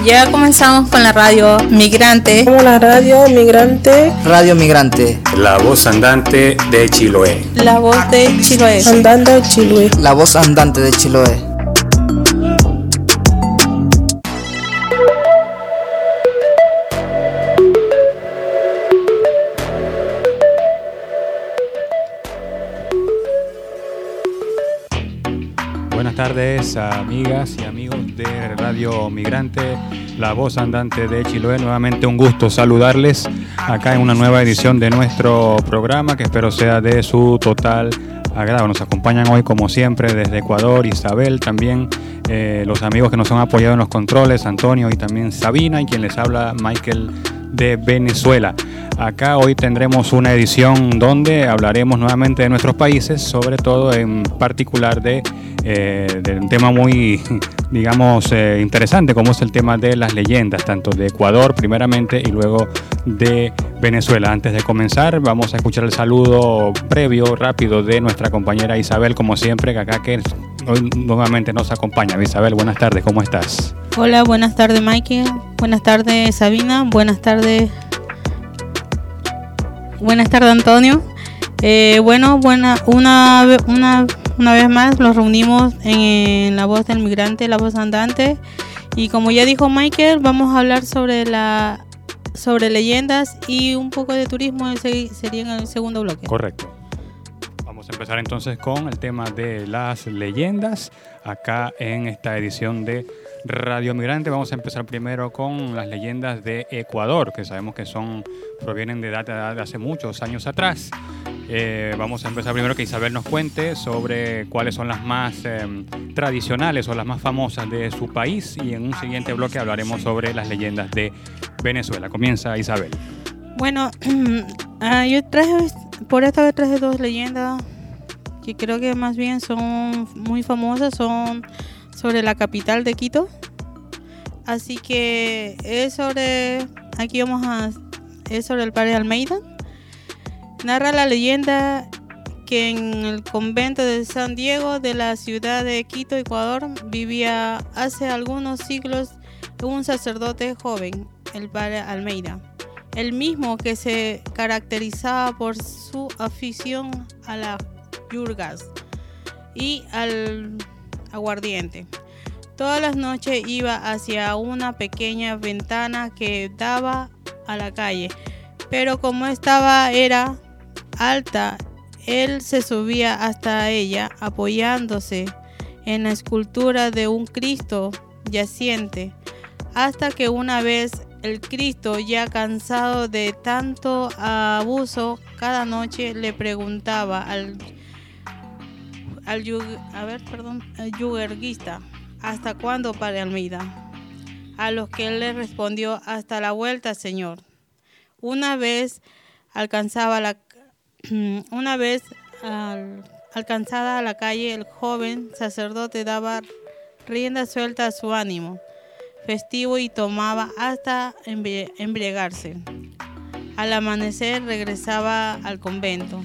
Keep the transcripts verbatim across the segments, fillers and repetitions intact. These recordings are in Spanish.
Ya comenzamos con la radio migrante. Como la radio migrante. Radio migrante. La voz andante de Chiloé. La voz de Chiloé. Andando de Chiloé. La voz andante de Chiloé. Buenas tardes, amigas y amigos de Radio Migrante, la voz andante de Chiloé. Nuevamente un gusto saludarles acá en una nueva edición de nuestro programa, que espero sea de su total agrado. Nos acompañan hoy, como siempre, desde Ecuador, Isabel, también eh, los amigos que nos han apoyado en los controles, Antonio y también Sabina, y quien les habla, Michael, de Venezuela. Acá hoy tendremos una edición donde hablaremos nuevamente de nuestros países, sobre todo en particular de, eh, de un tema muy, digamos, eh, interesante, como es el tema de las leyendas, tanto de Ecuador primeramente y luego de Venezuela. Antes de comenzar, vamos a escuchar el saludo previo, rápido, de nuestra compañera Isabel, como siempre, que acá que hoy nuevamente nos acompaña. Isabel, buenas tardes, ¿cómo estás? Hola, buenas tardes, Michael. Buenas tardes, Sabina. Buenas tardes. Buenas tardes, Antonio. Eh, bueno, buena, una, una, una vez más nos reunimos en, en La Voz del Migrante, La Voz Andante. Y como ya dijo Michael, vamos a hablar sobre la sobre leyendas y un poco de turismo. Sería en el segundo bloque. Correcto. Vamos a empezar entonces con el tema de las leyendas acá en esta edición de Radio Migrante. Vamos a empezar primero con las leyendas de Ecuador, que sabemos que son provienen de data de hace muchos años atrás. Eh, vamos a empezar primero que Isabel nos cuente sobre cuáles son las más eh, tradicionales o las más famosas de su país, y en un siguiente bloque hablaremos sobre las leyendas de Venezuela. Comienza Isabel. Bueno, uh, yo traje, por esta vez traje dos leyendas que creo que más bien son muy famosas, son sobre la capital de Quito. Así que es sobre, aquí vamos a, es sobre el padre Almeida. Narra la leyenda que en el convento de San Diego de la ciudad de Quito, Ecuador, vivía hace algunos siglos un sacerdote joven, el padre Almeida, el mismo que se caracterizaba por su afición a las yurgas y al aguardiente. Todas las noches iba hacia una pequeña ventana que daba a la calle, pero como estaba era alta, él se subía hasta ella apoyándose en la escultura de un Cristo yaciente, hasta que una vez el Cristo, ya cansado de tanto abuso, cada noche le preguntaba al al a ver, perdón, al yuguerguista: ¿hasta cuándo, padre Almeida? A lo que él le respondió: hasta la vuelta, señor. Una vez alcanzaba la una vez al, alcanzada la calle, el joven sacerdote daba rienda suelta a su ánimo festivo y tomaba hasta embriagarse. Al amanecer regresaba al convento.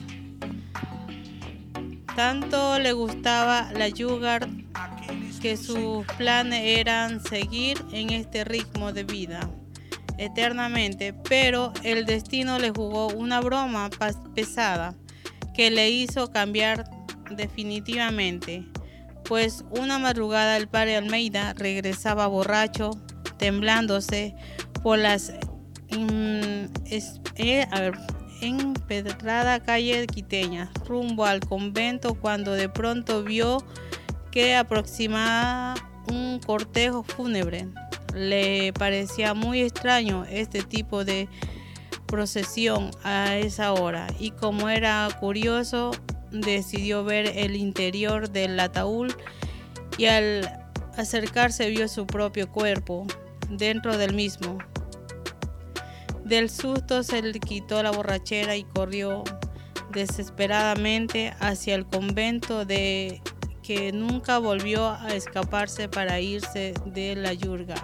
Tanto le gustaba la yugar que sus planes eran seguir en este ritmo de vida eternamente, pero el destino le jugó una broma pesada que le hizo cambiar definitivamente, pues una madrugada el padre Almeida regresaba borracho, temblándose por las in, es, eh, a ver, empedrada calle quiteña rumbo al convento, cuando de pronto vio que aproximaba un cortejo fúnebre. Le parecía muy extraño este tipo de procesión a esa hora, y como era curioso, decidió ver el interior del ataúd, y al acercarse vio su propio cuerpo dentro del mismo. Del susto se le quitó la borrachera y corrió desesperadamente hacia el convento, de que nunca volvió a escaparse para irse de la yurga.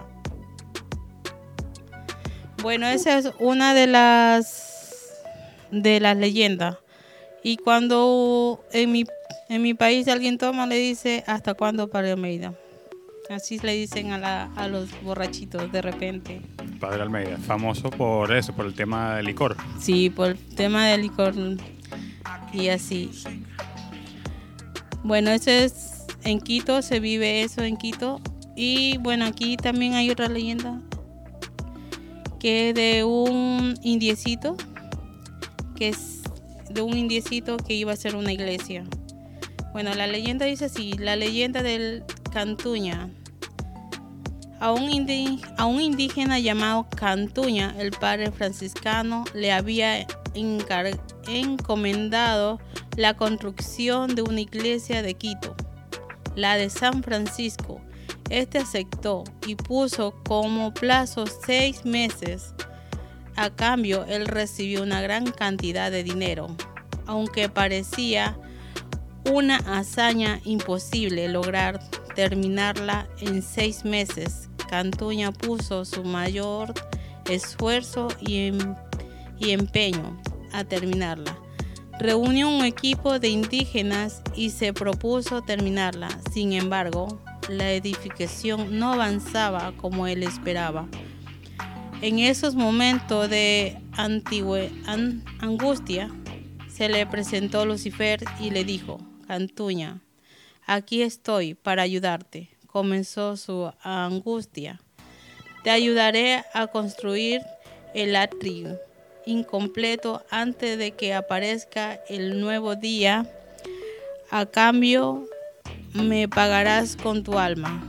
Bueno, esa es una de las de las leyendas. Y cuando en mi en mi país alguien toma, le dice: ¿hasta cuándo, padre Almeida? Así le dicen a, la, a los borrachitos de repente. Padre Almeida, famoso por eso, por el tema del licor. Sí, por el tema del licor y así. Bueno, eso es en Quito, se vive eso en Quito. Y bueno, aquí también hay otra leyenda que es de un indiecito, que es de un indiecito que iba a hacer una iglesia. Bueno, la leyenda dice así, la leyenda del Cantuña. A un, indi, a un indígena llamado Cantuña, el padre franciscano le había encar, encomendado la construcción de una iglesia de Quito, la de San Francisco. Este aceptó y puso como plazo seis meses. A cambio, él recibió una gran cantidad de dinero, aunque parecía una hazaña imposible lograr terminarla en seis meses. Cantuña puso su mayor esfuerzo y, em, y empeño a terminarla. Reunió un equipo de indígenas y se propuso terminarla. Sin embargo, la edificación no avanzaba como él esperaba. En esos momentos de antigüe, an, angustia, se le presentó Lucifer y le dijo: Cantuña, aquí estoy para ayudarte. Comenzó su angustia. Te ayudaré a construir el atrio incompleto antes de que aparezca el nuevo día. A cambio, me pagarás con tu alma.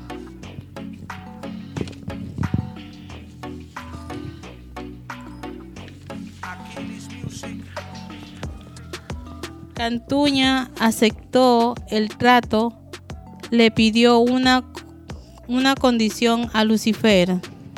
Cantuña aceptó el trato. Le pidió una, una condición a Lucifer,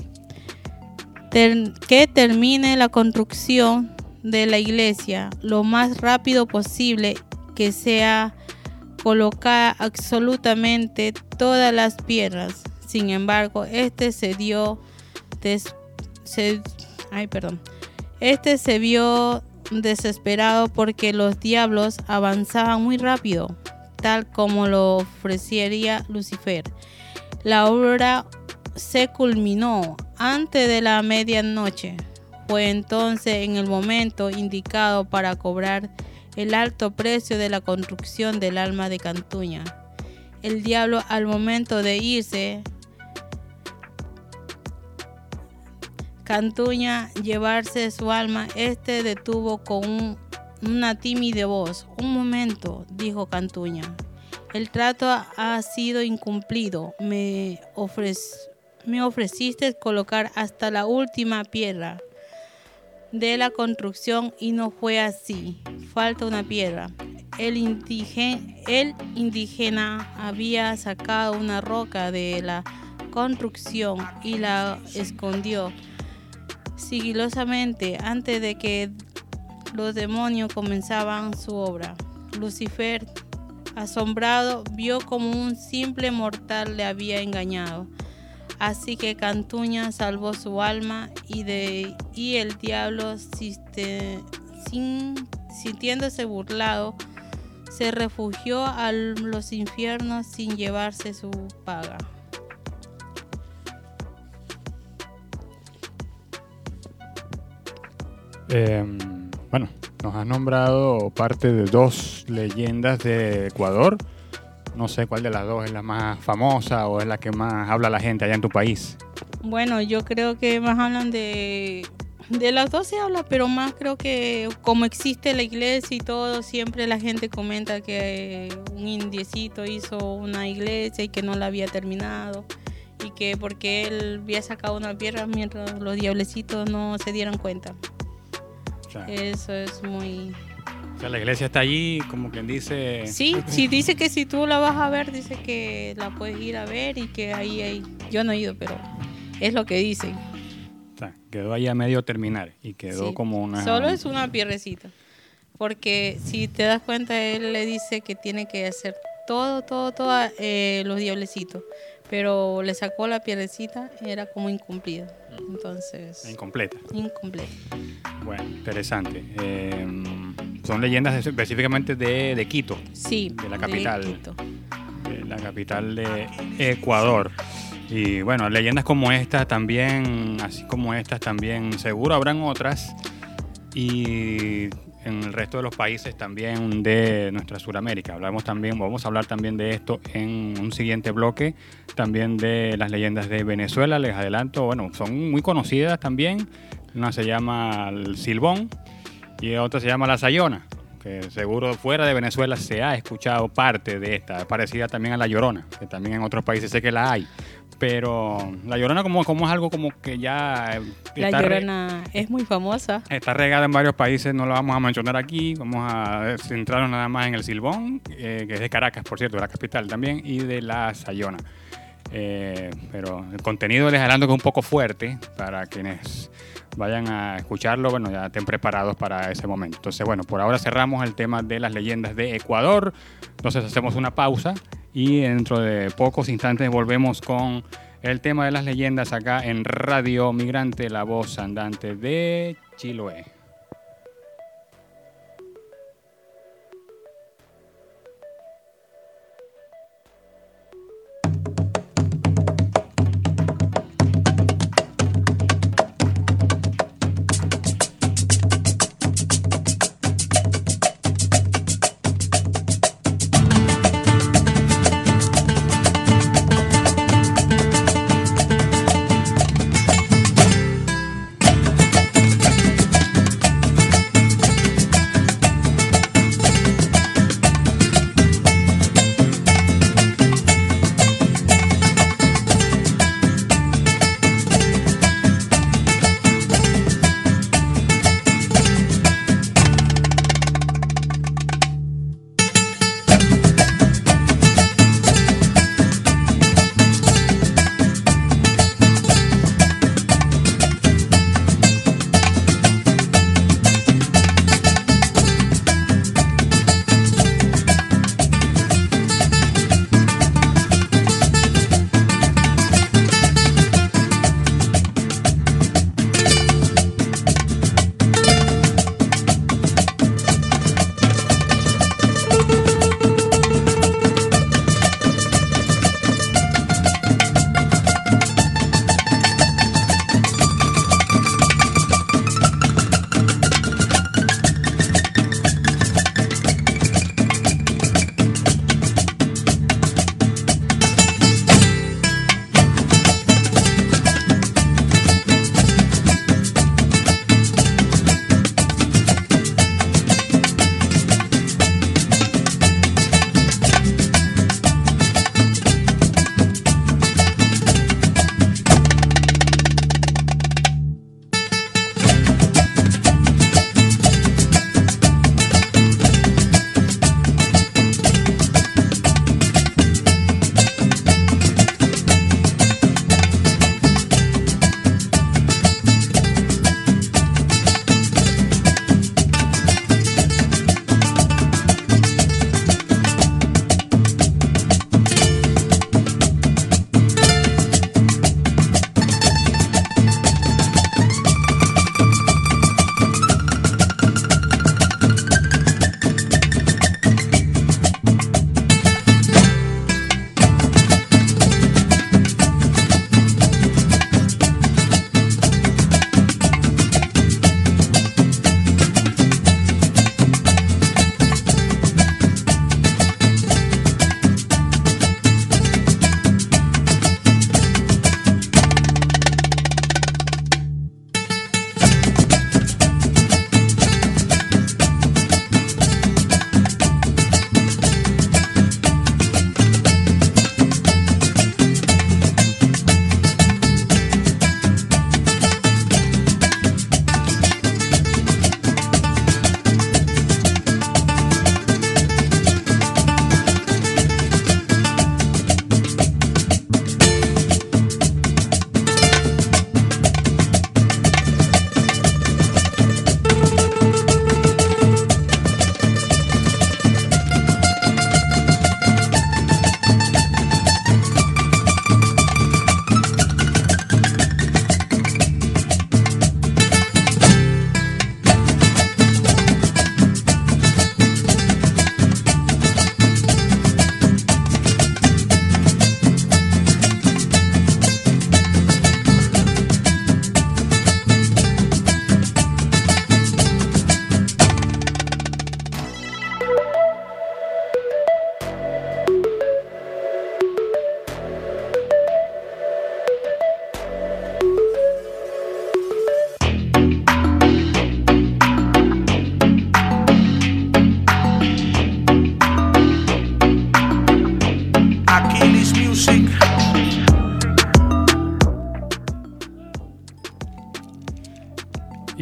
ter, que termine la construcción de la iglesia lo más rápido posible, que sea colocar absolutamente todas las piedras. Sin embargo, este se dio des, se, ay, perdón. Este se vio desesperado porque los diablos avanzaban muy rápido, tal como lo ofrecería Lucifer. La obra se culminó antes de la medianoche. Fue entonces en el momento indicado para cobrar el alto precio de la construcción del alma de Cantuña. El diablo, al momento de irse, Cantuña llevarse su alma, este detuvo con un una tímida voz. Un momento, dijo Cantuña. El trato ha sido incumplido. Me, ofrec me ofreciste colocar hasta la última piedra de la construcción y no fue así. Falta una piedra. El indígena, el indígena había sacado una roca de la construcción y la escondió sigilosamente antes de que los demonios comenzaban su obra. Lucifer, asombrado, vio como un simple mortal le había engañado. Así que Cantuña salvó su alma y, de, y el diablo, siste, sin, sintiéndose burlado, se refugió a los infiernos sin llevarse su paga. Eh, bueno, nos has nombrado parte de dos leyendas de Ecuador. No sé cuál de las dos es la más famosa o es la que más habla la gente allá en tu país. Bueno, yo creo que más hablan de... De las dos se habla, pero más creo que como existe la iglesia y todo, siempre la gente comenta que un indiecito hizo una iglesia y que no la había terminado. Y que porque él había sacado una piedra mientras los diablecitos no se dieran cuenta. O sea, eso es muy... O sea, la iglesia está allí, como quien dice... Sí, sí, dice que si tú la vas a ver, dice que la puedes ir a ver y que ahí hay... Yo no he ido, pero es lo que dicen. O sea, quedó ahí a medio terminar y quedó sí, como una... Solo es una piedrecita. Porque si te das cuenta, él le dice que tiene que hacer todo, todo, todo eh, los diablecitos. Pero le sacó la piedrecita, era como incumplido. Entonces... Incompleta. Incompleta. Bueno, interesante. Eh, son leyendas específicamente de, de Quito. Sí, de la capital. De Quito. eh, la capital de Ecuador. Y bueno, leyendas como estas también, así como estas también, seguro habrán otras. Y en el resto de los países también de nuestra Sudamérica. Hablamos también, vamos a hablar también de esto en un siguiente bloque, también de las leyendas de Venezuela. Les adelanto, bueno, son muy conocidas también. Una se llama el Silbón y otra se llama la Sayona, que seguro fuera de Venezuela se ha escuchado parte de esta, parecida también a la Llorona, que también en otros países sé que la hay. Pero la Llorona como, como es algo como que ya... La Llorona re, es muy famosa. Está regada en varios países, no lo vamos a mencionar aquí. Vamos a centrarnos nada más en el Silbón, eh, que es de Caracas, por cierto, de la capital también, y de la Sayona. Eh, pero el contenido les adelanto que es un poco fuerte para quienes vayan a escucharlo. Bueno, ya estén preparados para ese momento. Entonces, bueno, por ahora cerramos el tema de las leyendas de Ecuador. Entonces hacemos una pausa y dentro de pocos instantes volvemos con el tema de las leyendas acá en Radio Migrante, la voz andante de Chiloé.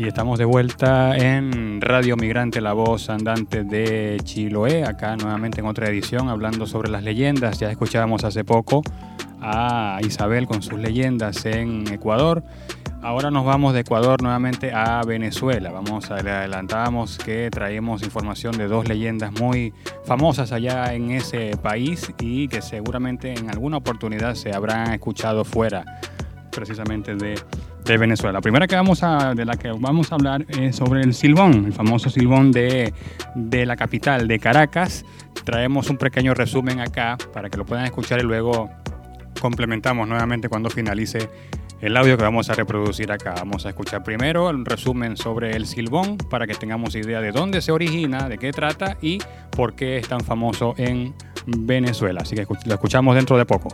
Y estamos de vuelta en Radio Migrante, la voz andante de Chiloé, acá nuevamente en otra edición hablando sobre las leyendas. Ya escuchábamos hace poco a Isabel con sus leyendas en Ecuador. Ahora nos vamos de Ecuador nuevamente a Venezuela. Vamos a, le adelantábamos que traemos información de dos leyendas muy famosas allá en ese país y que seguramente en alguna oportunidad se habrán escuchado fuera precisamente de, de Venezuela. La primera que vamos a, de la que vamos a hablar es sobre el silbón, el famoso silbón de, de la capital, de Caracas. Traemos un pequeño resumen acá para que lo puedan escuchar y luego complementamos nuevamente cuando finalice el audio que vamos a reproducir acá. Vamos a escuchar primero un resumen sobre el silbón para que tengamos idea de dónde se origina, de qué trata y por qué es tan famoso en Venezuela. Así que lo escuchamos dentro de poco.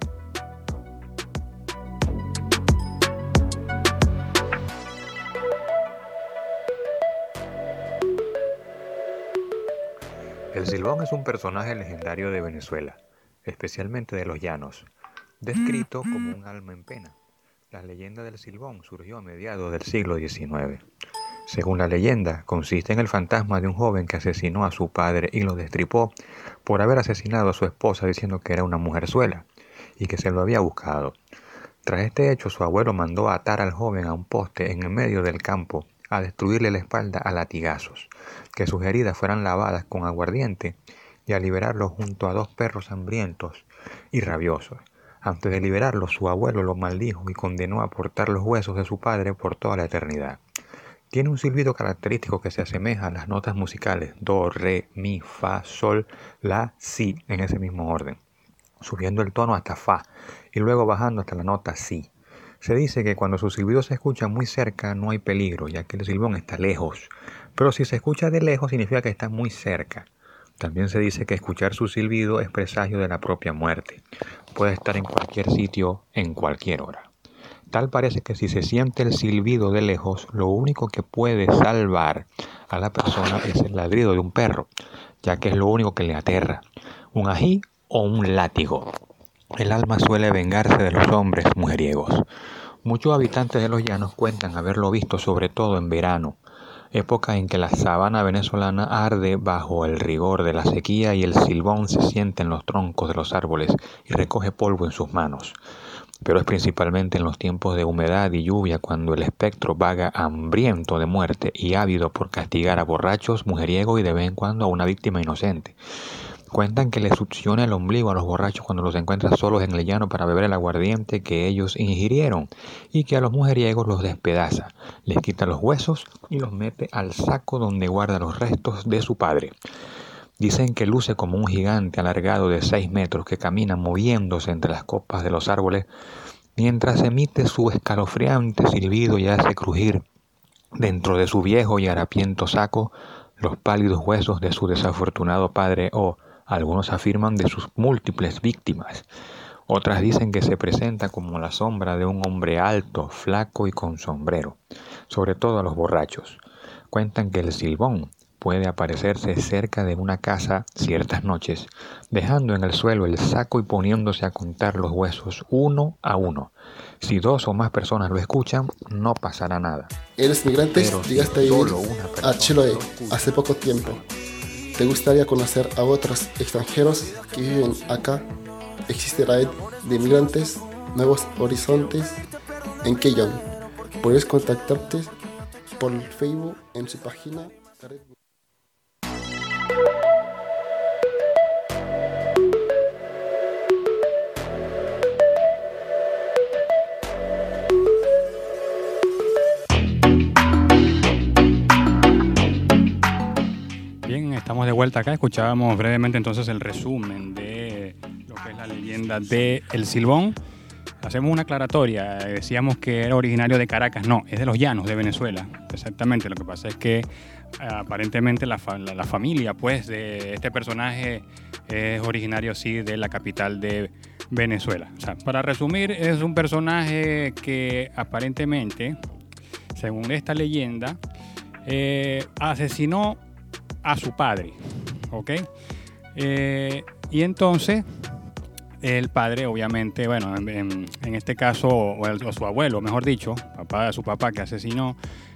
El silbón es un personaje legendario de Venezuela, especialmente de los llanos, descrito como un alma en pena. La leyenda del silbón surgió a mediados del siglo diecinueve. Según la leyenda, consiste en el fantasma de un joven que asesinó a su padre y lo destripó por haber asesinado a su esposa diciendo que era una mujerzuela y que se lo había buscado. Tras este hecho, su abuelo mandó a atar al joven a un poste en el medio del campo a destruirle la espalda a latigazos, que sus heridas fueran lavadas con aguardiente y a liberarlo junto a dos perros hambrientos y rabiosos. Antes de liberarlo, su abuelo lo maldijo y condenó a portar los huesos de su padre por toda la eternidad. Tiene un silbido característico que se asemeja a las notas musicales do, re, mi, fa, sol, la, si, en ese mismo orden, subiendo el tono hasta fa y luego bajando hasta la nota si. Se dice que cuando su silbido se escucha muy cerca no hay peligro, ya que el silbón está lejos, pero si se escucha de lejos significa que está muy cerca. También se dice que escuchar su silbido es presagio de la propia muerte. Puede estar en cualquier sitio, en cualquier hora. Tal parece que si se siente el silbido de lejos, lo único que puede salvar a la persona es el ladrido de un perro, ya que es lo único que le aterra, un ají o un látigo. El alma suele vengarse de los hombres mujeriegos. Muchos habitantes de los llanos cuentan haberlo visto sobre todo en verano, época en que la sabana venezolana arde bajo el rigor de la sequía y el silbón se siente en los troncos de los árboles y recoge polvo en sus manos. Pero es principalmente en los tiempos de humedad y lluvia cuando el espectro vaga hambriento de muerte y ávido por castigar a borrachos, mujeriegos y de vez en cuando a una víctima inocente. Cuentan que les succiona el ombligo a los borrachos cuando los encuentra solos en el llano para beber el aguardiente que ellos ingirieron y que a los mujeriegos los despedaza, les quita los huesos y los mete al saco donde guarda los restos de su padre. Dicen que luce como un gigante alargado de seis metros que camina moviéndose entre las copas de los árboles mientras emite su escalofriante silbido y hace crujir dentro de su viejo y harapiento saco los pálidos huesos de su desafortunado padre o, algunos afirman, de sus múltiples víctimas. Otras dicen que se presenta como la sombra de un hombre alto, flaco y con sombrero, sobre todo a los borrachos. Cuentan que el silbón puede aparecerse cerca de una casa ciertas noches, dejando en el suelo el saco y poniéndose a contar los huesos uno a uno. Si dos o más personas lo escuchan, no pasará nada. Eres migrante, Pero llegaste si a vivir solo una persona a Chiloé lo escucha, hace poco tiempo. ¿Te gustaría conocer a otros extranjeros que viven acá? Existe red de migrantes, nuevos horizontes en Keyon. Puedes contactarte por Facebook en su página. Bien, estamos de vuelta acá. Escuchábamos brevemente entonces el resumen de lo que es la leyenda de El Silbón. Hacemos una aclaratoria. Decíamos que era originario de Caracas. No, es de los llanos de Venezuela. Exactamente. Lo que pasa es que aparentemente la, fa- la, la familia pues de este personaje es originario sí de la capital de Venezuela. O sea, para resumir, es un personaje que aparentemente, según esta leyenda, eh, asesinó a su padre, ¿ok? Eh, y entonces el padre, obviamente, bueno, en, en, en este caso, o, el, o su abuelo, mejor dicho, papá de su papá que asesinó,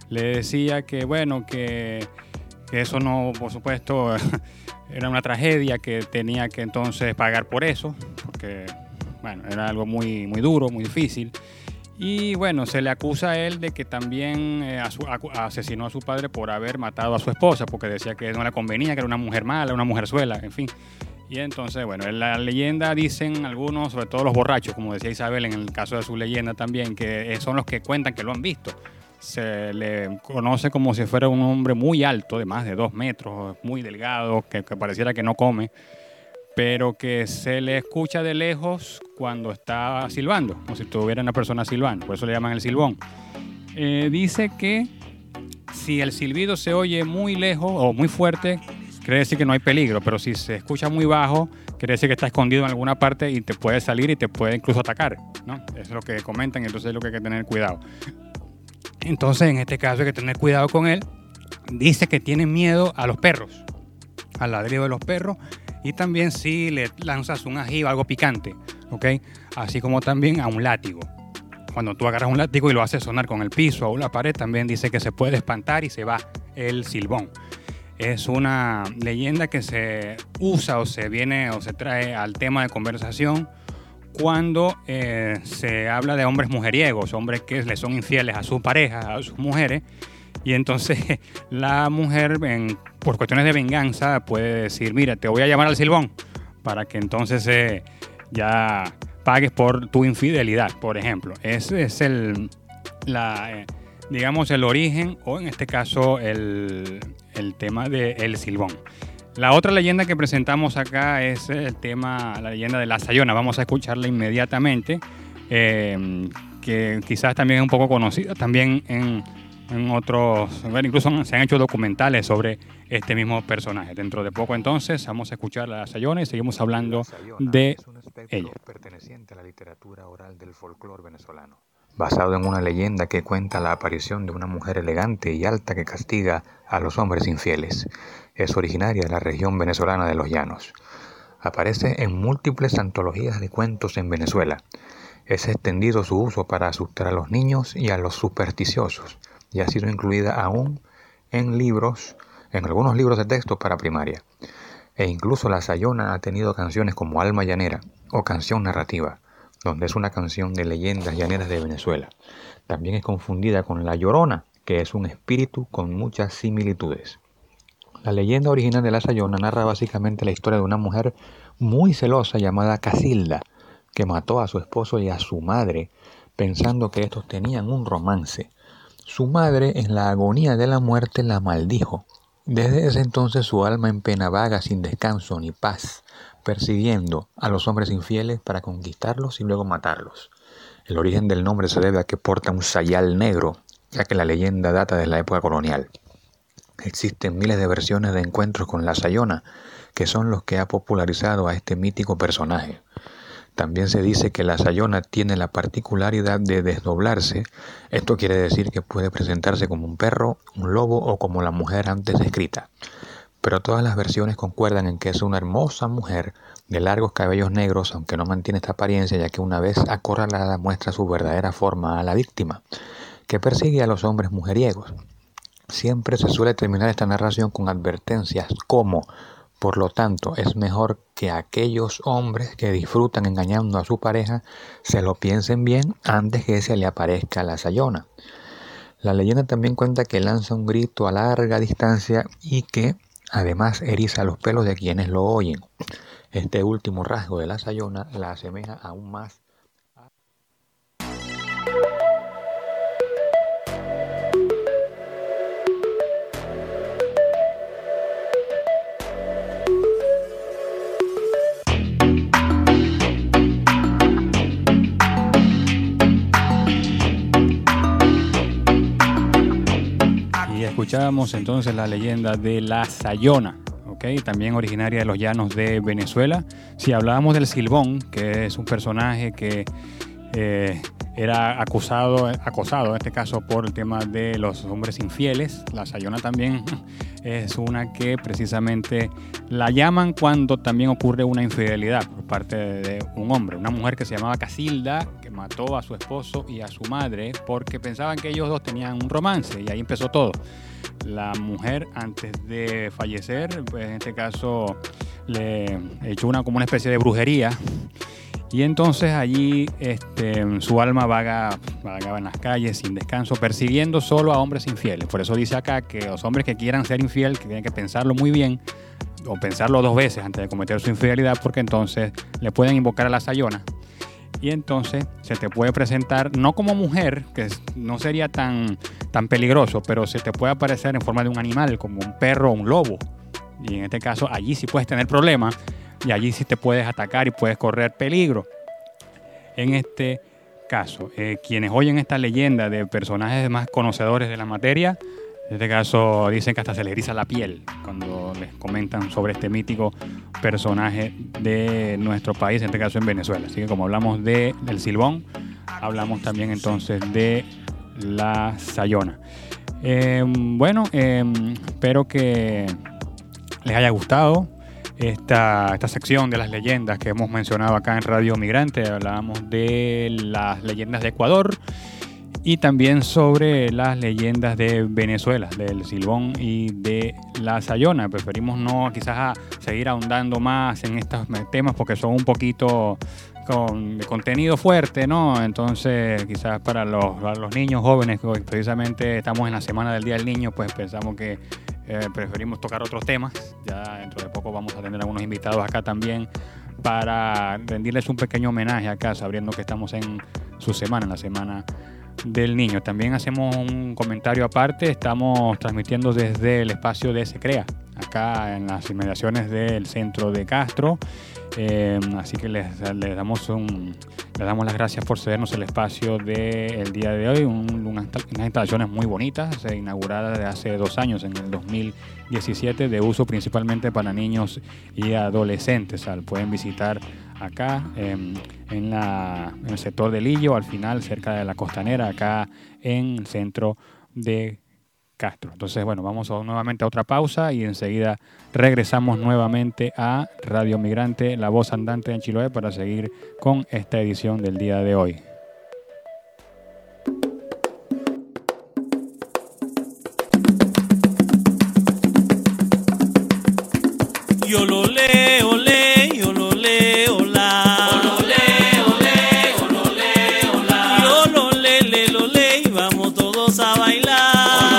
le decía que, bueno, que, que eso no, por supuesto, era una tragedia, que tenía que entonces pagar por eso, porque, bueno, era algo muy, muy duro, muy difícil. Y bueno, se le acusa a él de que también eh, a su, a, asesinó a su padre por haber matado a su esposa, porque decía que no le convenía, que era una mujer mala, una mujerzuela, en fin. Y entonces, bueno, en la leyenda dicen algunos, sobre todo los borrachos, como decía Isabel en el caso de su leyenda también, que son los que cuentan que lo han visto. Se le conoce como si fuera un hombre muy alto, de más de dos metros, muy delgado, que, que pareciera que no come, pero que se le escucha de lejos cuando está silbando, como si tuviera una persona silbando, por eso le llaman el silbón. Eh, dice que si el silbido se oye muy lejos o muy fuerte, quiere decir que no hay peligro, pero si se escucha muy bajo, quiere decir que está escondido en alguna parte y te puede salir y te puede incluso atacar, ¿no? Eso es lo que comentan, entonces es lo que hay que tener cuidado. Entonces, en este caso hay que tener cuidado con él. Dice que tiene miedo a los perros, al ladrido de los perros, y también si le lanzas un ají o algo picante, ¿ok? Así como también a un látigo. Cuando tú agarras un látigo y lo haces sonar con el piso o la pared, también dice que se puede espantar y se va el silbón. Es una leyenda que se usa o se viene o se trae al tema de conversación cuando eh, se habla de hombres mujeriegos, hombres que le son infieles a sus parejas, a sus mujeres, y entonces la mujer, en, por cuestiones de venganza, puede decir, mira, te voy a llamar al silbón, para que entonces eh, ya pagues por tu infidelidad, por ejemplo. Ese es el, la, eh, digamos, el origen, o en este caso el, el tema del silbón. La otra leyenda que presentamos acá es el tema, la leyenda de la Sayona. Vamos a escucharla inmediatamente, eh, que quizás también es un poco conocida también en, en otros, bueno, incluso se han hecho documentales sobre este mismo personaje. Dentro de poco entonces vamos a escuchar la Sayona y seguimos hablando de es un espectro ella. perteneciente a la literatura oral del folclore venezolano, basado en una leyenda que cuenta la aparición de una mujer elegante y alta que castiga a los hombres infieles. Es originaria de la región venezolana de los Llanos. Aparece en múltiples antologías de cuentos en Venezuela. Es extendido su uso para asustar a los niños y a los supersticiosos, y ha sido incluida aún en libros, en algunos libros de texto para primaria. E incluso la Sayona ha tenido canciones como Alma Llanera o Canción Narrativa, donde es una canción de leyendas llaneras de Venezuela. También es confundida con La Llorona, que es un espíritu con muchas similitudes. La leyenda original de la Sayona narra básicamente la historia de una mujer muy celosa llamada Casilda, que mató a su esposo y a su madre, pensando que estos tenían un romance. Su madre, en la agonía de la muerte, la maldijo. Desde ese entonces su alma en pena vaga sin descanso ni paz, persiguiendo a los hombres infieles para conquistarlos y luego matarlos. El origen del nombre se debe a que porta un sayal negro, ya que la leyenda data de la época colonial. Existen miles de versiones de encuentros con la Sayona, que son los que ha popularizado a este mítico personaje. También se dice que la Sayona tiene la particularidad de desdoblarse. Esto quiere decir que puede presentarse como un perro, un lobo o como la mujer antes descrita. Pero todas las versiones concuerdan en que es una hermosa mujer de largos cabellos negros, aunque no mantiene esta apariencia, ya que una vez acorralada muestra su verdadera forma a la víctima, que persigue a los hombres mujeriegos. Siempre se suele terminar esta narración con advertencias como, por lo tanto, es mejor que aquellos hombres que disfrutan engañando a su pareja se lo piensen bien antes que se le aparezca la Sayona. La leyenda también cuenta que lanza un grito a larga distancia y que, además, eriza los pelos de quienes lo oyen. Este último rasgo de la Sayona la asemeja aún más. Escuchábamos entonces la leyenda de la Sayona, ¿okay? También originaria de los llanos de Venezuela. Si hablábamos del silbón, que es un personaje que eh, era acusado, acosado en este caso por el tema de los hombres infieles. La Sayona también es una que precisamente la llaman cuando también ocurre una infidelidad por parte de un hombre. Una mujer que se llamaba Casilda, que mató a su esposo y a su madre porque pensaban que ellos dos tenían un romance, y ahí empezó todo. La mujer, antes de fallecer, pues en este caso le echó una, como una especie de brujería. Y entonces allí este, su alma vaga, vagaba en las calles sin descanso, persiguiendo solo a hombres infieles. Por eso dice acá que los hombres que quieran ser infieles, que tienen que pensarlo muy bien, o pensarlo dos veces antes de cometer su infidelidad, porque entonces le pueden invocar a la Sayona. Y entonces se te puede presentar, no como mujer, que no sería tan, tan peligroso, pero se te puede aparecer en forma de un animal, como un perro o un lobo. Y en este caso allí sí puedes tener problemas. Y allí sí te puedes atacar y puedes correr peligro. En este caso, eh, quienes oyen esta leyenda de personajes más conocedores de la materia, en este caso dicen que hasta se les eriza la piel cuando les comentan sobre este mítico personaje de nuestro país, en este caso en Venezuela. Así que como hablamos de, del Silbón, hablamos también entonces de la Sayona. Eh, bueno, eh, espero que les haya gustado Esta, esta sección de las leyendas que hemos mencionado acá en Radio Migrante. Hablábamos de las leyendas de Ecuador y también sobre las leyendas de Venezuela, del Silbón y de la Sayona. Preferimos no quizás a seguir ahondando más en estos temas porque son un poquito con de contenido fuerte, ¿no? Entonces quizás para los, para los niños jóvenes, que precisamente estamos en la Semana del Día del Niño, pues pensamos que Eh, preferimos tocar otros temas. Ya dentro de poco vamos a tener algunos invitados acá también para rendirles un pequeño homenaje acá, sabiendo que estamos en su semana, en la Semana del Niño. También hacemos un comentario aparte. Estamos transmitiendo desde el espacio de SECREA, acá en las inmediaciones del centro de Castro. Eh, así que les, les, damos un, les damos las gracias por cedernos el espacio del día de hoy. Un, unas, unas instalaciones muy bonitas, eh, inauguradas desde hace dos años, en el dos mil diecisiete, de uso principalmente para niños y adolescentes. O sea, pueden visitar acá eh, en, la, en el sector de Lillo, al final, cerca de la Costanera, acá en el centro de Castro. Entonces, bueno, vamos a, nuevamente a otra pausa y enseguida regresamos nuevamente a Radio Migrante, la voz andante en Chiloé, para seguir con esta edición del día de hoy. Yo lo leo, ole, yo lo leo, la. Yo lo leo, ole, yo lo leo, la. Yo lo le, le, lo le, y vamos todos a bailar.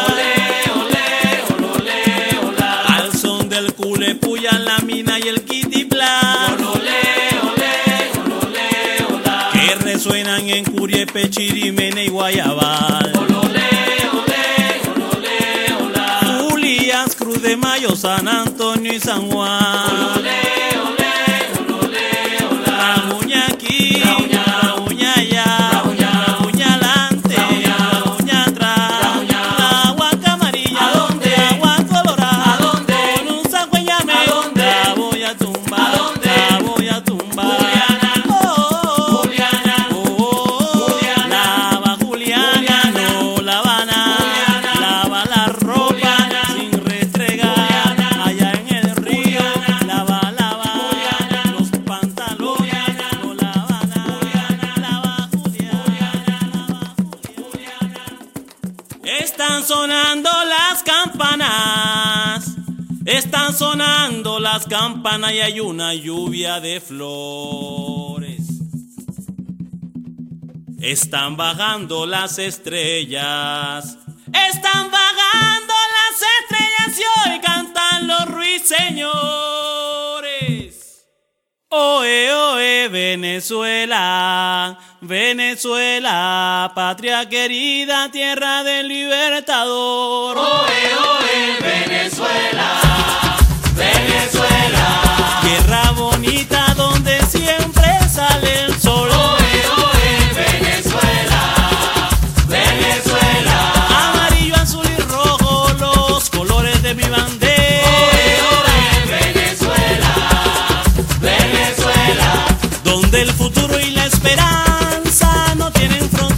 La mina y el kitiplan, olole, ole, olole, ola, que resuenan en Curiepe, Chirimene y Guayabal. Olole, ole, olole, ola, Julias, Cruz de Mayo, San Antonio y San Juan. Olole, ole, olole, ola, la uña aquí, la uña, la uña allá, la uña, la uña adelante, la uña, la uña atrás, la uña, la huaca amarilla, ¿a dónde? La huaca colorada, ¿a dónde? Con un saco en llame, ¿a dónde? La voy a tumbar, ¿a dónde? La voy a tumbar. Juliana, oh, Juliana, oh, Juliana, lava Juliana, Juliana, no La Habana, Juliana, lava la ropa, Juliana, sin restregar, Juliana, allá en el río, Juliana, lava, lava, Juliana, los pantalones, Juliana, no La Habana, Juliana, lava Juliana, lava Juliana. Están sonando las campanas. Están sonando las campanas y hay una lluvia de flores. Están bajando las estrellas. Están bajando las estrellas y hoy cantan los ruiseñores. Oe, oe, Venezuela, Venezuela, patria querida, tierra del libertador. Oe, oe, Venezuela, Venezuela, tierra bonita donde siempre sale el sol. Oe, oe, Venezuela, Venezuela, amarillo, azul y rojo, los colores de mi bandera. Oe, oe, Venezuela, Venezuela, donde el futuro y la esperanza no tienen fronteras.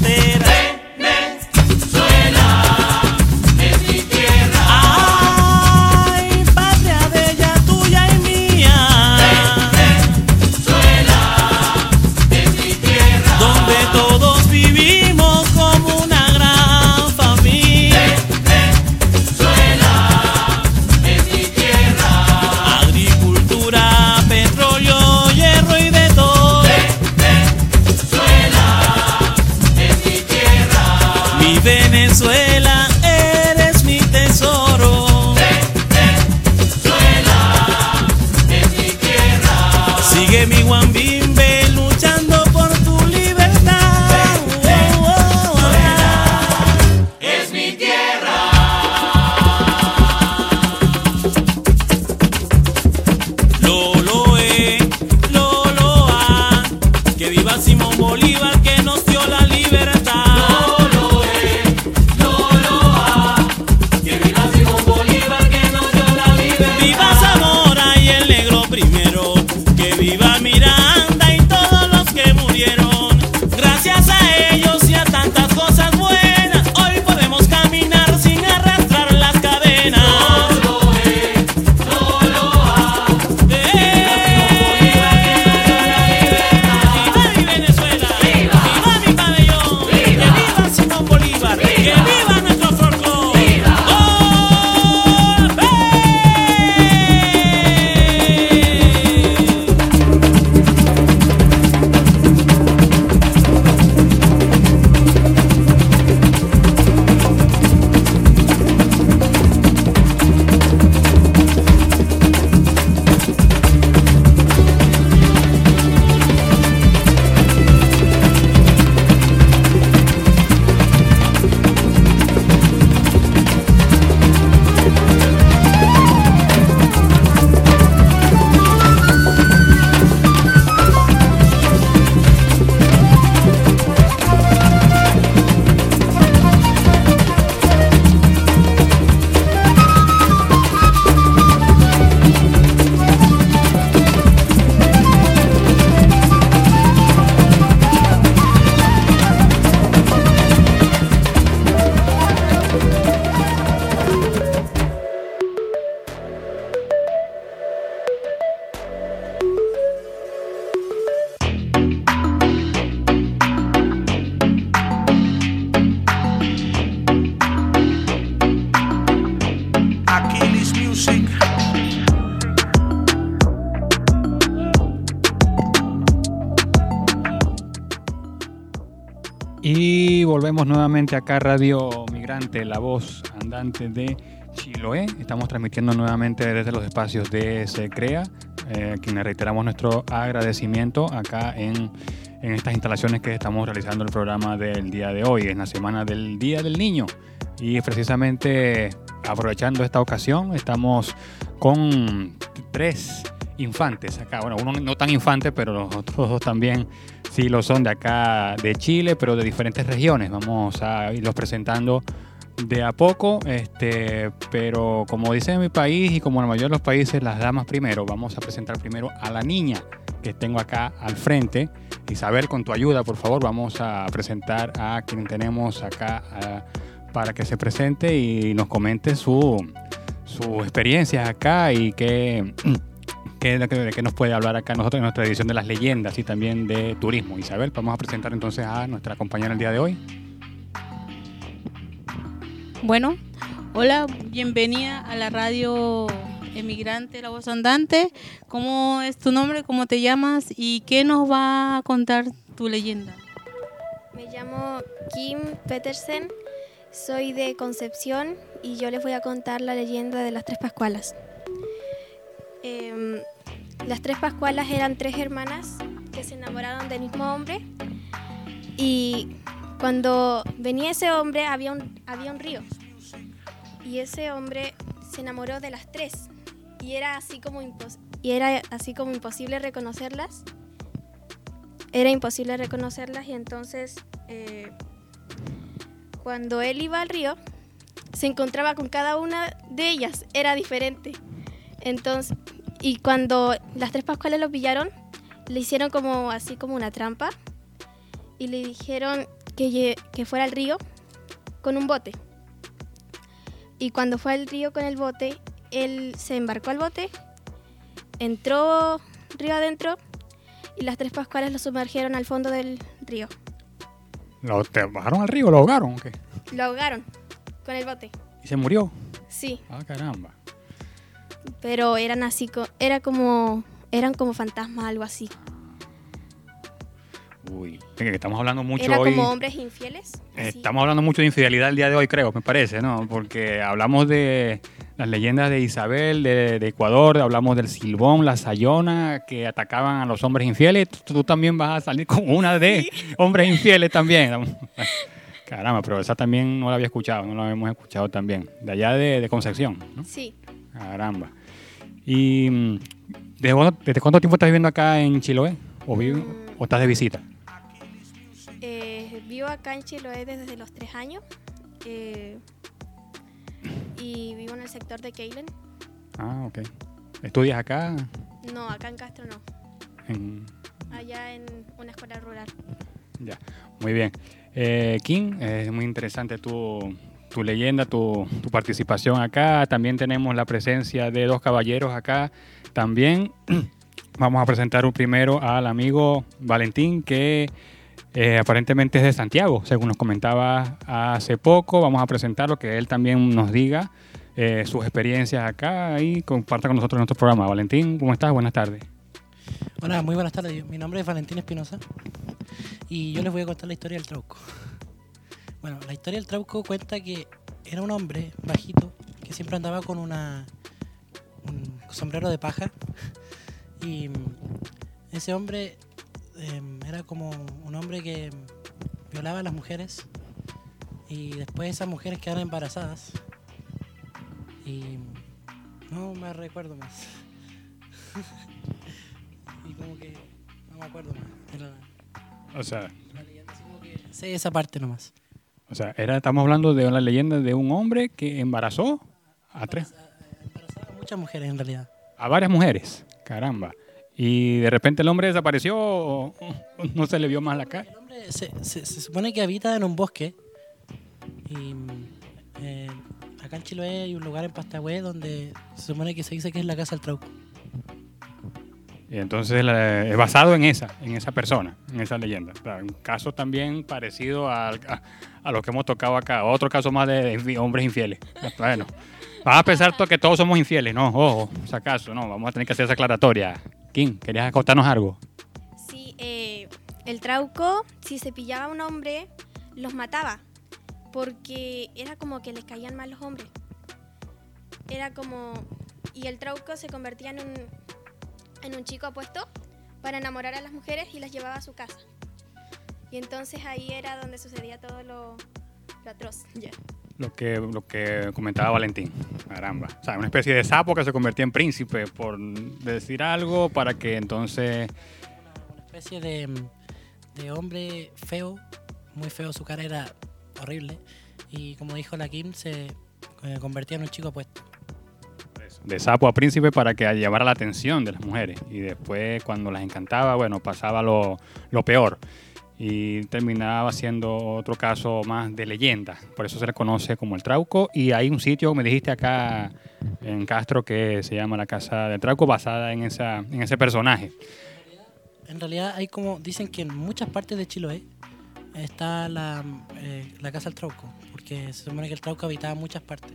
Que viva Simón Bolívar que nos dio la libertad. No lo es, no lo ha. Que viva Simón Bolívar que nos dio la libertad. Viva Zamora y el negro primero. Que viva Miranda y todos los que murieron. Gracias a ellos y a tantas cosas buenas, hoy podemos caminar sin arrastrar las cadenas. No lo es, no lo ha. ¡Viva mi Venezuela! ¡Viva mi pabellón! ¡Que viva Simón Bolívar! ¡Que viva nuestro folclore! Achilles Music. Y volvemos nuevamente acá a Radio Migrante, la voz andante de Chiloé. Estamos transmitiendo nuevamente desde los espacios de SECREA, eh, a quienes reiteramos nuestro agradecimiento acá en, en estas instalaciones que estamos realizando el programa del día de hoy, en la semana del Día del Niño. Y precisamente aprovechando esta ocasión, estamos con tres infantes acá. Bueno, uno no tan infante, pero los otros dos también sí lo son, de acá de Chile, pero de diferentes regiones. Vamos a irlos presentando de a poco, este, pero como dice en mi país y como en la mayoría de los países, las damas primero. Vamos a presentar primero a la niña que tengo acá al frente. Isabel, con tu ayuda, por favor, vamos a presentar a quien tenemos acá a, para que se presente y nos comente su, su experiencia acá y qué, qué, de qué nos puede hablar acá nosotros en nuestra edición de las leyendas y también de turismo. Isabel, vamos a presentar entonces a nuestra compañera el día de hoy. Bueno, hola, bienvenida a la radio Emigrante, la voz andante. ¿Cómo es tu nombre? ¿Cómo te llamas? ¿Y qué nos va a contar tu leyenda? Me llamo Kim Petersen, soy de Concepción y yo les voy a contar la leyenda de las Tres Pascualas. Eh, las Tres Pascualas eran tres hermanas que se enamoraron del mismo hombre y cuando venía ese hombre había un, había un río y ese hombre se enamoró de las tres y era así como, impos- y era así como imposible reconocerlas. Era imposible reconocerlas y entonces eh, cuando él iba al río se encontraba con cada una de ellas, era diferente. Entonces, y cuando las Tres Pascuales lo pillaron, le hicieron como así como una trampa y le dijeron que, que fuera al río con un bote. Y cuando fue al río con el bote, él se embarcó al bote, entró río adentro y las Tres Pascuales lo sumergieron al fondo del río. ¿Lo te bajaron al río? ¿Lo ahogaron o qué? Lo ahogaron con el bote. ¿Y se murió? Sí. Ah, caramba. Pero eran así, co- era como, eran como fantasmas, algo así. Uy, que estamos hablando mucho Era hoy. como hombres infieles. Eh, así. Estamos hablando mucho de infidelidad el día de hoy, creo, me parece, ¿no? Porque hablamos de las leyendas de Isabel, de, de Ecuador, hablamos del Silbón, la Sayona, que atacaban a los hombres infieles. Tú, tú también vas a salir con una de sí. hombres infieles también. Caramba, pero esa también no la había escuchado, no la habíamos escuchado también. De allá de, de Concepción, ¿no? Sí. Caramba. ¿Y desde cuánto, desde cuánto tiempo estás viviendo acá en Chiloé? ¿O vive? Mm, o estás de visita? Eh, vivo acá en Chiloé desde los tres años eh, y vivo en el sector de Keilen. Ah, ok. ¿Estudias acá? No, acá en Castro no. En... Allá en una escuela rural. Ya, muy bien. Eh, King, es eh, muy interesante tu, tu leyenda, tu, tu participación acá. También tenemos la presencia de dos caballeros acá. También vamos a presentar un primero al amigo Valentín, que eh, aparentemente es de Santiago, según nos comentaba hace poco. Vamos a presentarlo, que él también nos diga eh, sus experiencias acá y comparta con nosotros nuestro programa. Valentín, ¿cómo estás? Buenas tardes. Hola, muy buenas tardes. Mi nombre es Valentín Espinosa y yo les voy a contar la historia del Trauco. Bueno, la historia del Trauco cuenta que era un hombre bajito que siempre andaba con una un sombrero de paja y ese hombre eh, era como un hombre que violaba a las mujeres y después esas mujeres quedaron embarazadas y no me recuerdo más. Y como que no me acuerdo más. Era O sea, la leyenda, así como que sé esa parte nomás. O sea, era, estamos hablando de una leyenda de un hombre que embarazó a tres. Embarazaba a muchas mujeres en realidad. A varias mujeres, caramba. Y de repente el hombre desapareció o no se le vio más la cara. El hombre se, se, se supone que habita en un bosque y eh, acá en Chiloé hay un lugar en Pastahue donde se supone que se dice que es la casa del Trauco. Y entonces la, es basado en esa, en esa persona, en esa leyenda. O sea, un caso también parecido a, a, a lo que hemos tocado acá. Otro caso más de, de hombres infieles. Bueno, vas a pensar que todos somos infieles, ¿no? Ojo, si acaso, no, vamos a tener que hacer esa aclaratoria. Kim, ¿querías contarnos algo? Sí, eh, el Trauco, si se pillaba a un hombre, los mataba, porque era como que les caían mal los hombres. Era como... Y el Trauco se convertía en un... en un chico apuesto para enamorar a las mujeres y las llevaba a su casa. Y entonces ahí era donde sucedía todo lo, lo atroz. Yeah. Lo que, lo que comentaba Valentín, caramba. O sea, una especie de sapo que se convertía en príncipe por decir algo para que entonces... Una especie de, de hombre feo, muy feo, su cara era horrible. Y como dijo la Kim, se eh, convertía en un chico apuesto. De sapo a príncipe para que llevara la atención de las mujeres. Y después, cuando las encantaba, bueno, pasaba lo, lo peor. Y terminaba siendo otro caso más de leyenda. Por eso se le conoce como el Trauco. Y hay un sitio, me dijiste acá en Castro, que se llama la Casa del Trauco, basada en, esa, en ese personaje. En realidad hay como, dicen que en muchas partes de Chiloé está la, eh, la Casa del Trauco. Porque se supone que el Trauco habitaba en muchas partes.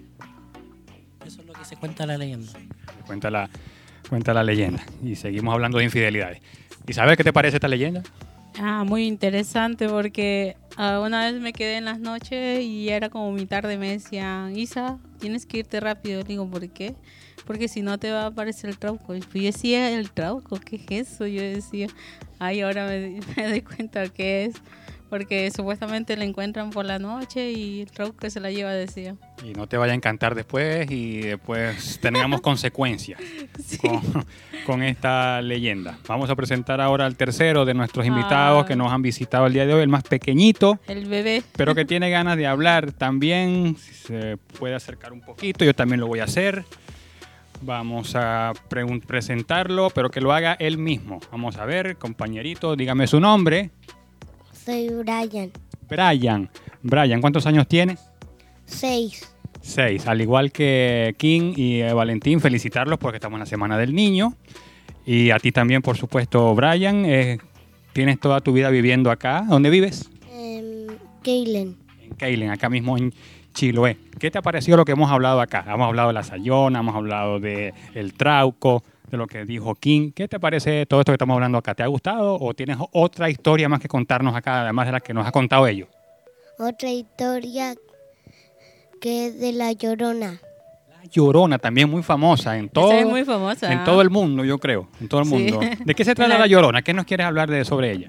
Eso es lo que se cuenta la leyenda. Cuenta la, cuenta la leyenda. Y seguimos hablando de infidelidades. ¿Y sabes qué te parece esta leyenda? Ah, muy interesante porque uh, una vez me quedé en las noches y era como mi tarde, me decían, Isa, tienes que irte rápido. Le digo, ¿por qué? Porque si no te va a aparecer el Trauco. Y yo decía, ¿el Trauco? ¿Qué es eso? Yo decía, ay, ahora me, me doy cuenta qué es. Porque supuestamente la encuentran por la noche y el Trauco se la lleva, decía. Y no te vaya a encantar después y después tengamos consecuencias sí. con, con esta leyenda. Vamos a presentar ahora al tercero de nuestros invitados ah, que nos han visitado el día de hoy, el más pequeñito. El bebé. Pero que tiene ganas de hablar también. Si se puede acercar un poquito, yo también lo voy a hacer. Vamos a pre- presentarlo, pero que lo haga él mismo. Vamos a ver, compañerito, dígame su nombre. Soy Brian. Brian. Brian, ¿cuántos años tienes? Seis. Seis. Al igual que King y eh, Valentín, felicitarlos porque estamos en la Semana del Niño. Y a ti también, por supuesto, Brian. Eh, ¿Tienes toda tu vida viviendo acá? ¿Dónde vives? En Keilen. En Keilen, acá mismo en Chiloé. ¿Qué te ha parecido lo que hemos hablado acá? Hemos hablado de la Sayona, hemos hablado de el Trauco, de lo que dijo King. ¿Qué te parece todo esto que estamos hablando acá? ¿Te ha gustado o tienes otra historia más que contarnos acá, además de la que nos ha contado ellos? Otra historia que es de La Llorona. La Llorona, también muy famosa en todo, es muy famosa. En todo el mundo, yo creo, en todo el mundo. Sí. ¿De qué se trata la... La Llorona? ¿Qué nos quieres hablar de, sobre ella?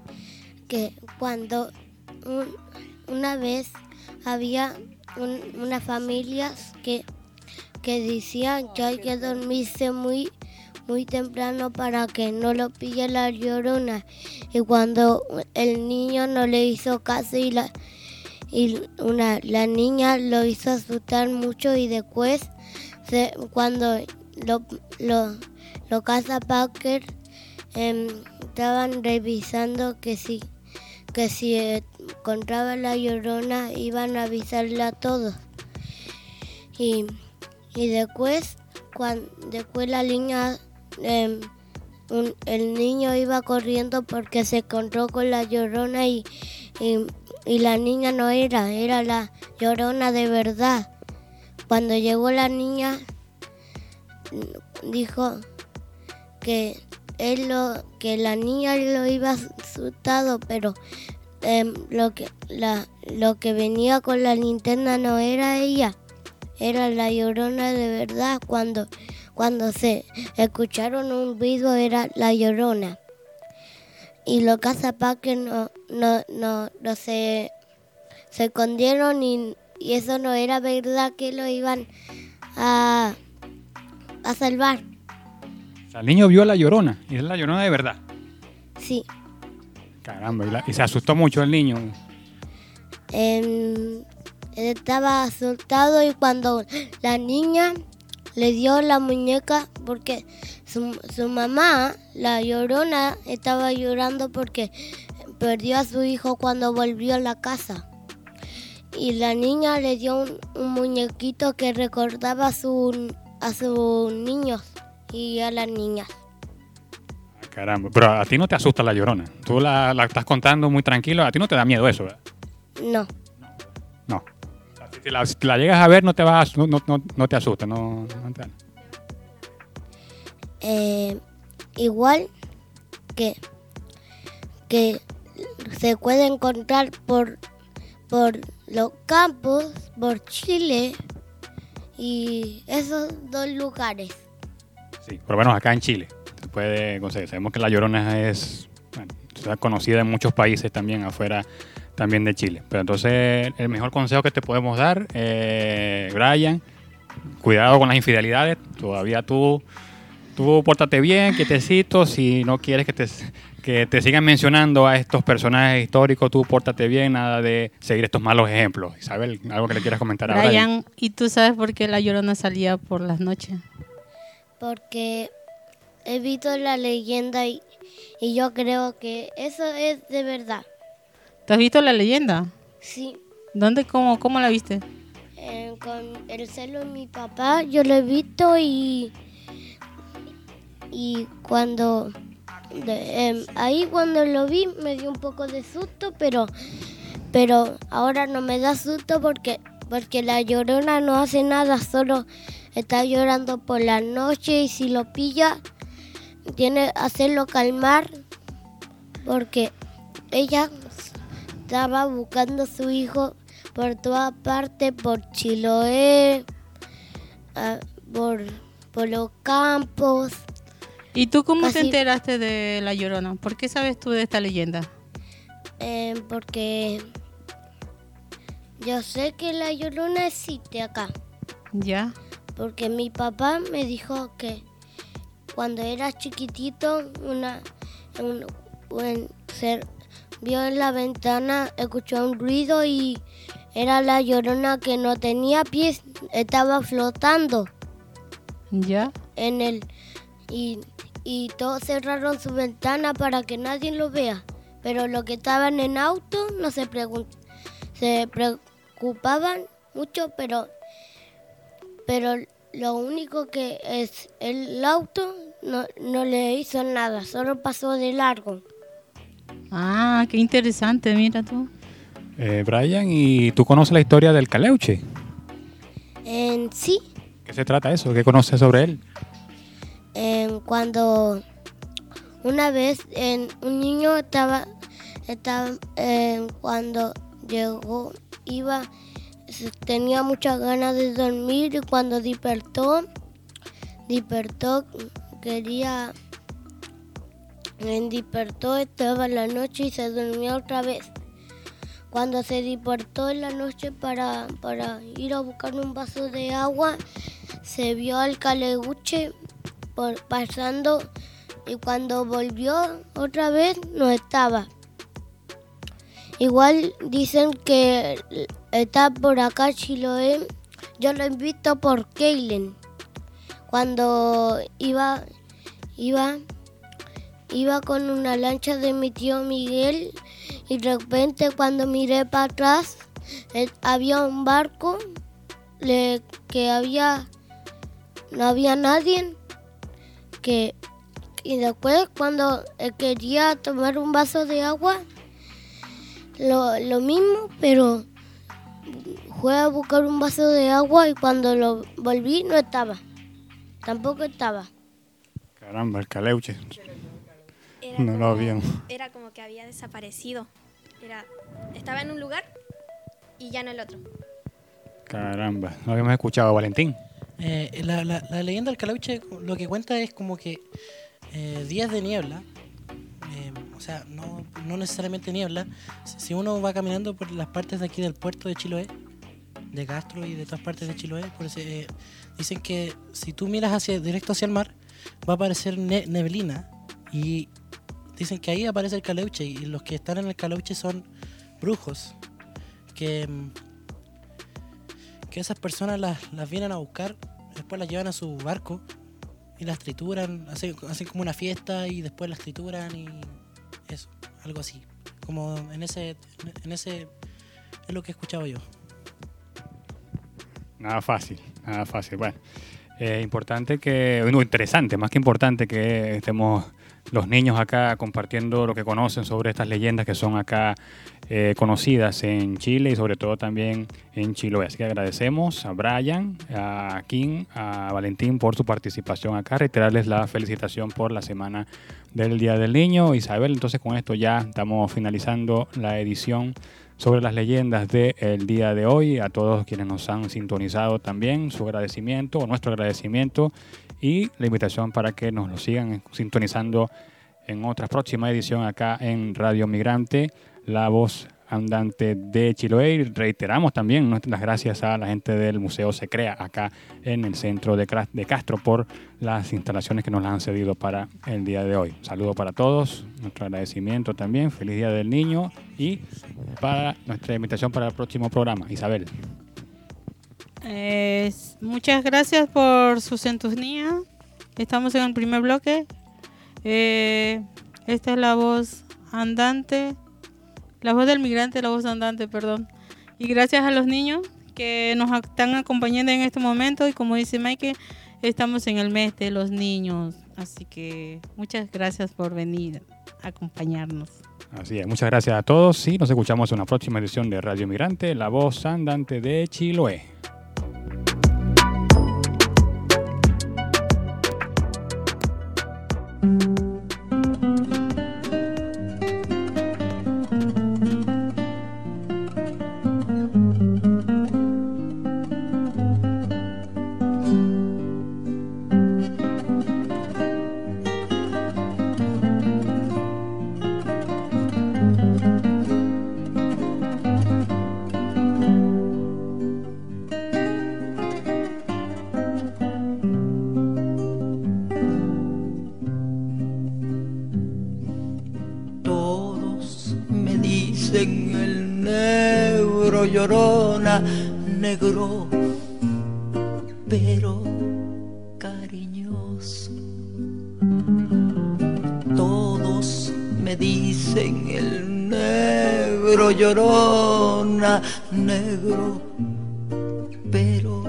Que cuando un, una vez había un, unas familias que, que decían que hay que dormirse muy muy temprano para que no lo pille la Llorona. Y cuando el niño no le hizo caso y la y una la niña lo hizo asustar mucho, y después se, cuando lo lo los cazapackers eh, estaban revisando que si que si eh, encontraban la Llorona iban a avisarle a todos. Y, y después, cuando, después la niña, eh, un, el niño iba corriendo porque se encontró con la Llorona y, y, y la niña no era, era la Llorona de verdad. Cuando llegó la niña, dijo que él lo, que la niña lo iba asustado, pero eh, lo que la lo que venía con la linterna no era ella, era la Llorona de verdad. Cuando cuando se escucharon un ruido era la Llorona. Y los cazapackers no no no no se se escondieron, y, y eso no era verdad, que lo iban a a salvar. El niño vio a la Llorona, y es la Llorona de verdad. Sí. Caramba, y, la, y se asustó mucho el niño. Eh, estaba asustado, y cuando la niña le dio la muñeca, porque su, su mamá, la Llorona, estaba llorando porque perdió a su hijo cuando volvió a la casa. Y la niña le dio un, un muñequito que recordaba a, su, a sus niños y a las niñas. Caramba, pero a ti no te asusta la Llorona. Tú la, la estás contando muy tranquilo, a ti no te da miedo eso, ¿verdad? No. No. O sea, si, la, si la llegas a ver no te vas, no, no, no, no te asusta, no, no te... Eh, igual que que se puede encontrar por por los campos, por Chile y esos dos lugares. Sí, por lo menos acá en Chile se puede conseguir. Sabemos que la Llorona es, bueno, está conocida en muchos países también afuera también de Chile. Pero entonces el mejor consejo que te podemos dar, eh, Brian, cuidado con las infidelidades. Todavía tú, tú pórtate bien, quietecito. Si no quieres que te, que te sigan mencionando a estos personajes históricos, tú pórtate bien, nada de seguir estos malos ejemplos. Isabel, algo que le quieras comentar a Brian. Brian, ¿y tú sabes por qué la Llorona salía por las noches? Porque he visto la leyenda y, y yo creo que eso es de verdad. ¿Te has visto la leyenda? Sí. ¿Dónde, cómo, cómo la viste? Eh, con el celo de mi papá yo lo he visto, y y cuando de, eh, ahí cuando lo vi me dio un poco de susto, pero pero ahora no me da susto porque porque la Llorona no hace nada, solo está llorando por la noche, y si lo pilla tiene que hacerlo calmar, porque ella estaba buscando a su hijo por todas partes, por Chiloé, uh, por, por los campos. ¿Y tú cómo Casi, te enteraste de la Llorona? ¿Por qué sabes tú de esta leyenda? Eh, porque yo sé que la Llorona existe acá. ¿Ya? Porque mi papá me dijo que cuando era chiquitito, una, un, un ser vio en la ventana, escuchó un ruido y era la Llorona que no tenía pies, estaba flotando. ¿Ya? En el y, y todos cerraron su ventana para que nadie lo vea, pero los que estaban en auto no se pregun- se preocupaban mucho, pero pero lo único que es el auto no, no le hizo nada, solo pasó de largo. Ah, qué interesante, mira tú. Eh, Brian, ¿y tú conoces la historia del Caleuche? En sí. ¿Qué se trata eso? ¿Qué conoces sobre él? En cuando una vez en, un niño estaba, estaba en, cuando llegó, iba, tenía muchas ganas de dormir, y cuando despertó, despertó, quería, en despertó, estaba en la noche y se durmió otra vez. Cuando se despertó en la noche para, para ir a buscar un vaso de agua, se vio al Caleuche por, pasando y cuando volvió otra vez no estaba. Igual dicen que está por acá Chiloé. Yo lo he visto por Keilen. Cuando iba, iba, iba con una lancha de mi tío Miguel y de repente cuando miré para atrás eh, había un barco le, que había, no había nadie. Que, y después cuando eh, quería tomar un vaso de agua, Lo, lo mismo, pero fue a buscar un vaso de agua y cuando lo volví no estaba. Tampoco estaba. Caramba, el caleuche. Era No como, lo habían. Era como que había desaparecido. Era, estaba en un lugar y ya no el otro. Caramba, no habíamos escuchado, Valentín. Eh, la, la, la leyenda del caleuche lo que cuenta es como que eh, días de niebla, eh, o sea, no, no necesariamente niebla, si uno va caminando por las partes de aquí del puerto de Chiloé, de Castro y de todas partes de Chiloé, por ese, eh, dicen que si tú miras hacia directo hacia el mar, va a aparecer ne- neblina y dicen que ahí aparece el caleuche y los que están en el caleuche son brujos, que, que esas personas las, las vienen a buscar, después las llevan a su barco y las trituran, hacen, hacen como una fiesta y después las trituran y eso, algo así, como en ese, en ese es lo que he escuchado yo. Nada fácil, nada fácil. Bueno, es eh, importante que, no, interesante, más que importante que estemos los niños acá compartiendo lo que conocen sobre estas leyendas que son acá eh, conocidas en Chile y sobre todo también en Chiloé. Así que agradecemos a Brian, a Kim, a Valentín por su participación acá. Reiterarles la felicitación por la semana del Día del Niño. Isabel, entonces con esto ya estamos finalizando la edición sobre las leyendas del día de hoy. A todos quienes nos han sintonizado también, su agradecimiento o nuestro agradecimiento y la invitación para que nos lo sigan sintonizando en otra próxima edición acá en Radio Migrante, la voz andante de Chiloé. Y reiteramos también nuestras gracias a la gente del Museo Se Crea acá en el centro de Castro por las instalaciones que nos las han cedido para el día de hoy. Un saludo para todos, nuestro agradecimiento también, feliz Día del Niño y para nuestra invitación para el próximo programa. Isabel. Eh, muchas gracias por su sintonía. Estamos en el primer bloque. Eh, esta es la voz andante, la voz del migrante, la voz andante, perdón. Y gracias a los niños que nos están acompañando en este momento. Y como dice Mike, estamos en el mes de los niños. Así que muchas gracias por venir a acompañarnos. Así es, muchas gracias a todos y nos escuchamos en una próxima edición de Radio Migrante, la voz andante de Chiloé. Llorona, negro, pero cariñoso. Todos me dicen el negro llorona, negro, pero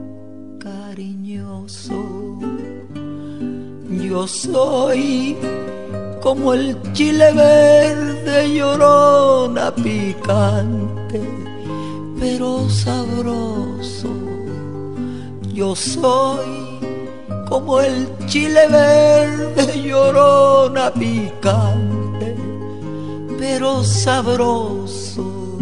cariñoso. Yo soy como el chile verde, llorona, picante pero sabroso. Yo soy como el chile verde, llorona, picante pero sabroso.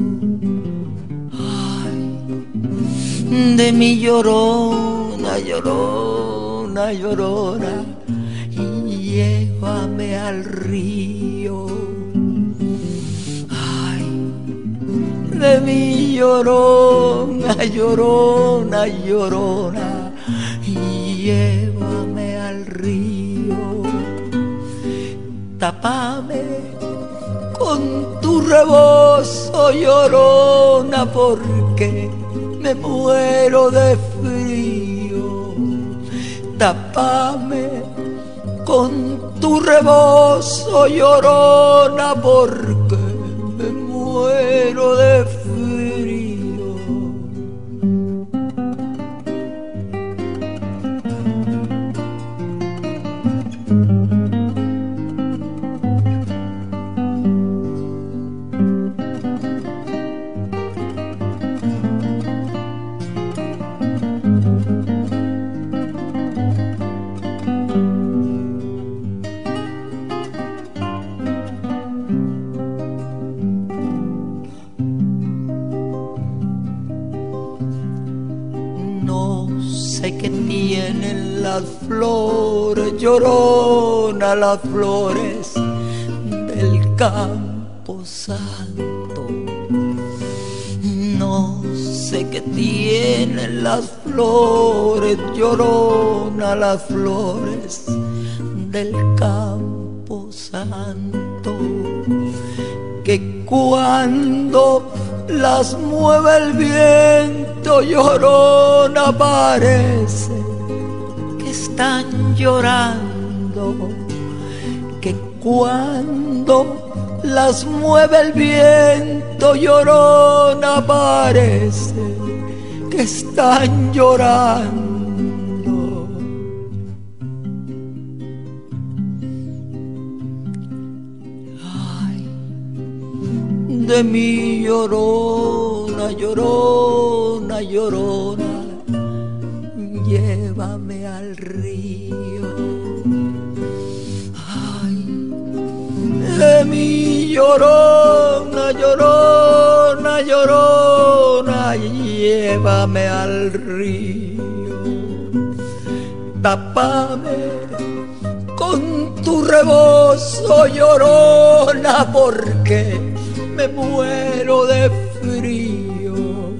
Ay, de mi llorona, llorona, llorona, y llévame al río. De mi llorona, llorona, llorona, y llévame al río. río. Tápame con tu rebozo, llorona, porque me muero de frío. Tápame con tu rebozo, llorona, porque me muero de frío. Las flores, llorona, las flores del campo santo. No sé qué tienen las flores, llorona, las flores del campo santo, que cuando las mueve el viento, llorona, parece están llorando, que cuando las mueve el viento, llorona, parece que están llorando. Ay, de mi llorona, llorona, llorona, llévame al río. Ay, de mi llorona, llorona, llorona, llévame al río. Tápame con tu rebozo, llorona, porque me muero de frío.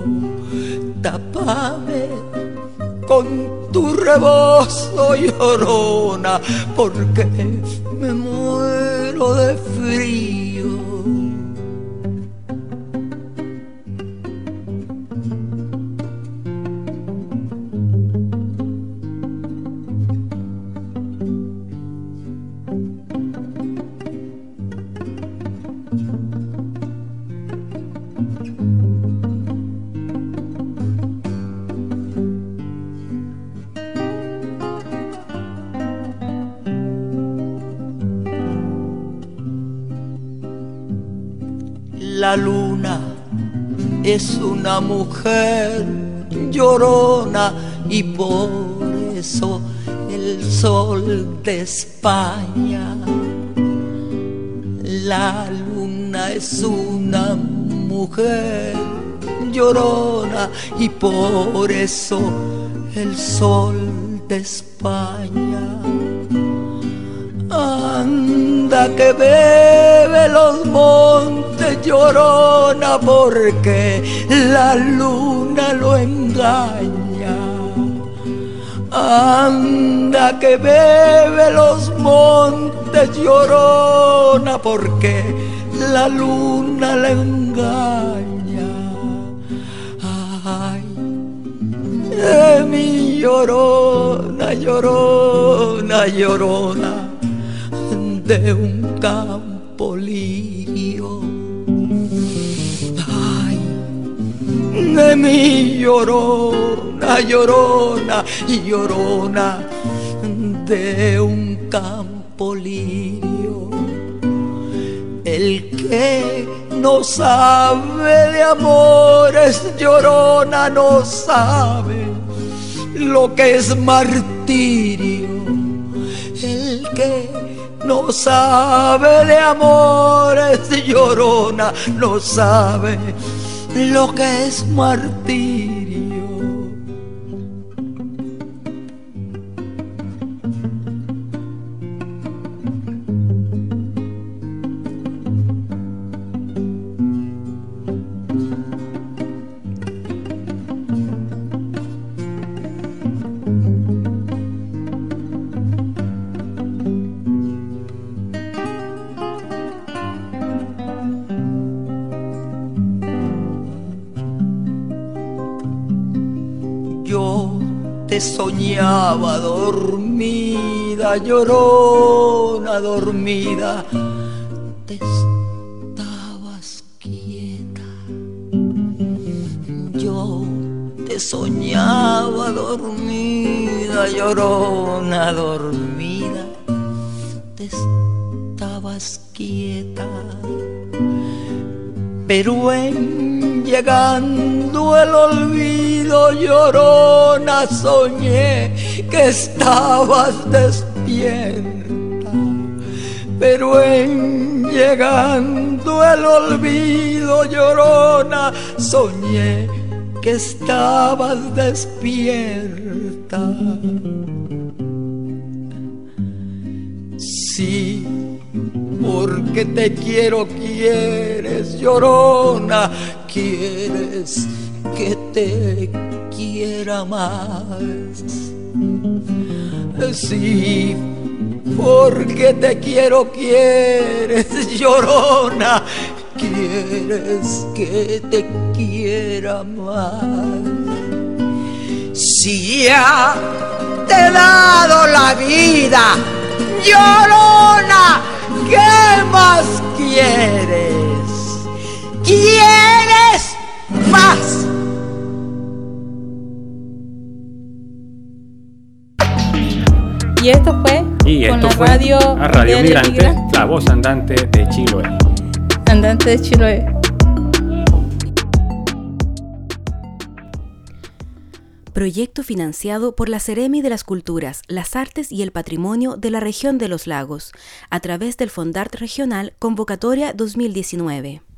Tápame con tu rebozo, llorona, porque me muero de frío. La luna es una mujer llorona y por eso el sol de España. La luna es una mujer llorona y por eso el sol de España. Anda que bebe los montes, llorona, porque la luna lo engaña. Anda que bebe los montes, llorona, porque la luna le engaña. Ay, de mi llorona, llorona, llorona, de un campo lirio. Ay, de mi llorona, llorona, llorona, de un campo lirio. El que no sabe de amores, llorona, no sabe lo que es martirio. El que no sabe de amores, llorona, no sabe lo que es martirio. te soñaba dormida, llorona dormida, te estabas quieta. Yo te soñaba dormida, llorona dormida, te estabas quieta. Pero en llegando el olvido, llorona, soñé que estabas despierta. Pero en llegando el olvido, llorona, soñé que estabas despierta. Sí, porque te quiero, quieres, llorona, quieres que te quiera más. Sí, porque te quiero, quieres, llorona, quieres que te quiera más. Si ya te he dado la vida, llorona, ¿qué más quieres? ¿Quieres más? Y esto fue y con esto la fue radio, a Radio del Migrante, Migrante. la voz andante de Chiloé. Andante de Chiloé. Proyecto financiado por la Seremi de las Culturas, las Artes y el Patrimonio de la Región de los Lagos, a través del Fondart Regional Convocatoria dos mil diecinueve.